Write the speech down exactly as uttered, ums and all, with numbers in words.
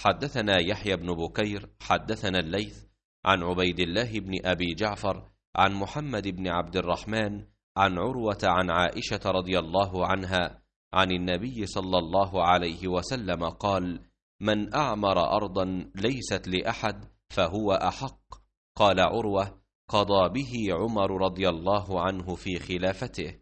حدثنا يحيى بن بكير حدثنا الليث عن عبيد الله بن أبي جعفر عن محمد بن عبد الرحمن عن عروة عن عائشة رضي الله عنها عن النبي صلى الله عليه وسلم قال: من أعمر أرضا ليست لأحد فهو أحق. قال عروة: قضى به عمر رضي الله عنه في خلافته.